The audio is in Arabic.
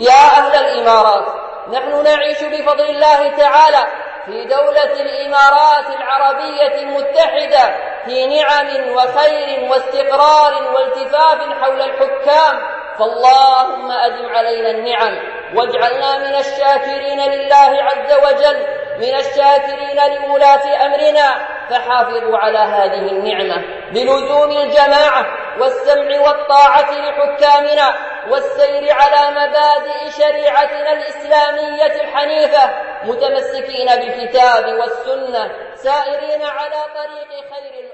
يا أهل الإمارات، نحن نعيش بفضل الله تعالى في دولة الإمارات العربية المتحدة في نعم وخير واستقرار والتفاف حول الحكام، فاللهم أدم علينا النعم واجعلنا من الشاكرين لله عز وجل، من الشاكرين لولاة أمرنا، فحافظوا على هذه النعمة بلزوم الجماعة والسمع والطاعة لحكامنا والسير على مبادئ شريعتنا الإسلامية الحنيفة، متمسكين بالكتاب والسنة، سائرين على طريق خير